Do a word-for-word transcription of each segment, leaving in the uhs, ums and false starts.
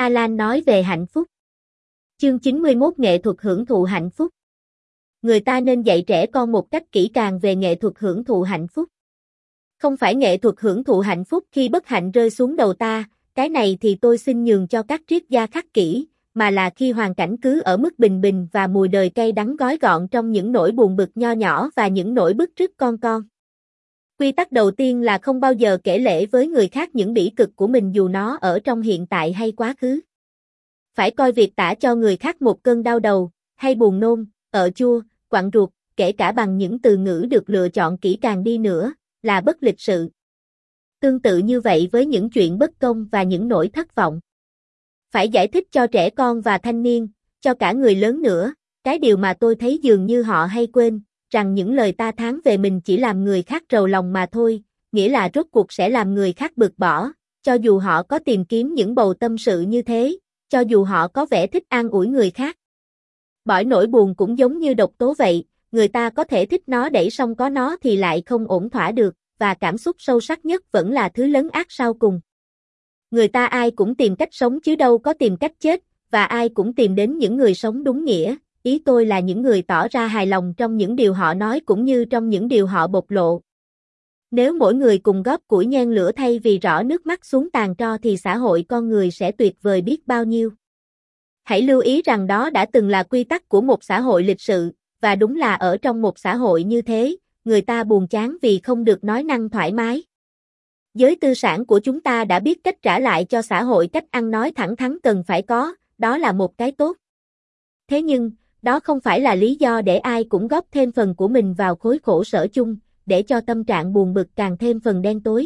Alan nói về hạnh phúc. Chương chín mươi mốt Nghệ thuật hưởng thụ hạnh phúc. Người ta nên dạy trẻ con một cách kỹ càng về nghệ thuật hưởng thụ hạnh phúc. Không phải nghệ thuật hưởng thụ hạnh phúc khi bất hạnh rơi xuống đầu ta, cái này thì tôi xin nhường cho các triết gia khắc kỷ, mà là khi hoàn cảnh cứ ở mức bình bình và mùi đời cay đắng gói gọn trong những nỗi buồn bực nho nhỏ và những nỗi bứt rứt con con. Quy tắc đầu tiên là không bao giờ kể lể với người khác những bỉ cực của mình dù nó ở trong hiện tại hay quá khứ. Phải coi việc tả cho người khác một cơn đau đầu, hay buồn nôn, ợ chua, quặn ruột, kể cả bằng những từ ngữ được lựa chọn kỹ càng đi nữa, là bất lịch sự. Tương tự như vậy với những chuyện bất công và những nỗi thất vọng. Phải giải thích cho trẻ con và thanh niên, cho cả người lớn nữa, cái điều mà tôi thấy dường như họ hay quên, rằng những lời ta thán về mình chỉ làm người khác rầu lòng mà thôi, nghĩa là rốt cuộc sẽ làm người khác bực bỏ, cho dù họ có tìm kiếm những bầu tâm sự như thế, cho dù họ có vẻ thích an ủi người khác. Bởi nỗi buồn cũng giống như độc tố vậy, người ta có thể thích nó đẩy xong có nó thì lại không ổn thỏa được, và cảm xúc sâu sắc nhất vẫn là thứ lấn át sau cùng. Người ta ai cũng tìm cách sống chứ đâu có tìm cách chết, và ai cũng tìm đến những người sống đúng nghĩa, ý tôi là những người tỏ ra hài lòng trong những điều họ nói cũng như trong những điều họ bộc lộ. Nếu mỗi người cùng góp củi nhen lửa thay vì rỏ nước mắt xuống tàn tro thì xã hội con người sẽ tuyệt vời biết bao nhiêu. Hãy lưu ý rằng đó đã từng là quy tắc của một xã hội lịch sự, và đúng là ở trong một xã hội như thế, người ta buồn chán vì không được nói năng thoải mái. Giới tư sản của chúng ta đã biết cách trả lại cho xã hội cách ăn nói thẳng thắn cần phải có, đó là một cái tốt. Thế nhưng, đó không phải là lý do để ai cũng góp thêm phần của mình vào khối khổ sở chung, để cho tâm trạng buồn bực càng thêm phần đen tối.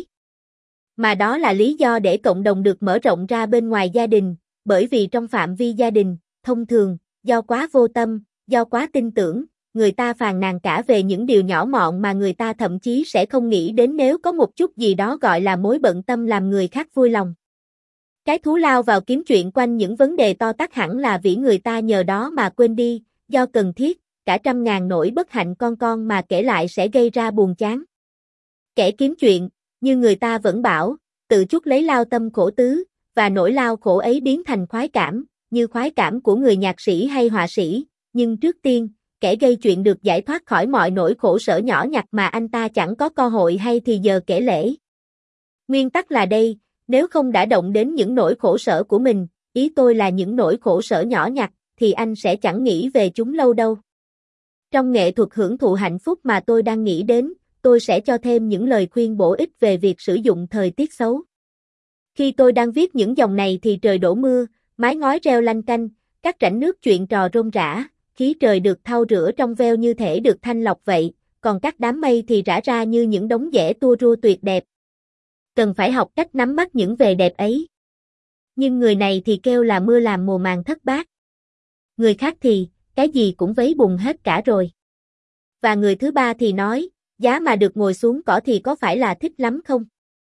Mà đó là lý do để cộng đồng được mở rộng ra bên ngoài gia đình, bởi vì trong phạm vi gia đình, thông thường, do quá vô tâm, do quá tin tưởng, người ta phàn nàn cả về những điều nhỏ mọn mà người ta thậm chí sẽ không nghĩ đến nếu có một chút gì đó gọi là mối bận tâm làm người khác vui lòng. Cái thú lao vào kiếm chuyện quanh những vấn đề to tát hẳn là vì người ta nhờ đó mà quên đi, do cần thiết, cả trăm ngàn nỗi bất hạnh con con mà kể lại sẽ gây ra buồn chán. Kẻ kiếm chuyện, như người ta vẫn bảo, tự chuốc lấy lao tâm khổ tứ, và nỗi lao khổ ấy biến thành khoái cảm, như khoái cảm của người nhạc sĩ hay họa sĩ, nhưng trước tiên, kẻ gây chuyện được giải thoát khỏi mọi nỗi khổ sở nhỏ nhặt mà anh ta chẳng có cơ hội hay thì giờ kể lể. Nguyên tắc là đây, nếu không đã động đến những nỗi khổ sở của mình, ý tôi là những nỗi khổ sở nhỏ nhặt, thì anh sẽ chẳng nghĩ về chúng lâu đâu. Trong nghệ thuật hưởng thụ hạnh phúc mà tôi đang nghĩ đến, tôi sẽ cho thêm những lời khuyên bổ ích về việc sử dụng thời tiết xấu. Khi tôi đang viết những dòng này thì trời đổ mưa, mái ngói reo lanh canh, các rãnh nước chuyện trò rôm rã, khí trời được thau rửa trong veo như thể được thanh lọc vậy, còn các đám mây thì rã ra như những đống dẻ tua rua tuyệt đẹp. Cần phải học cách nắm bắt những vẻ đẹp ấy. Nhưng người này thì kêu là mưa làm mùa màng thất bát. Người khác thì, cái gì cũng vấy bùn hết cả rồi. Và người thứ ba thì nói, giá mà được ngồi xuống cỏ thì có phải là thích lắm không?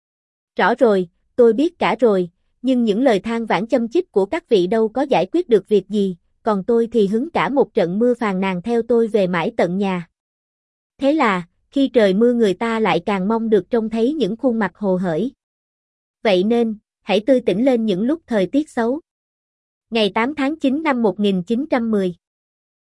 Rõ rồi, tôi biết cả rồi, nhưng những lời than vãn châm chích của các vị đâu có giải quyết được việc gì, còn tôi thì hứng cả một trận mưa phàn nàn theo tôi về mãi tận nhà. Thế là, khi trời mưa người ta lại càng mong được trông thấy những khuôn mặt hồ hởi. Vậy nên, hãy tươi tỉnh lên những lúc thời tiết xấu. Ngày tám tháng chín năm một nghìn chín trăm mười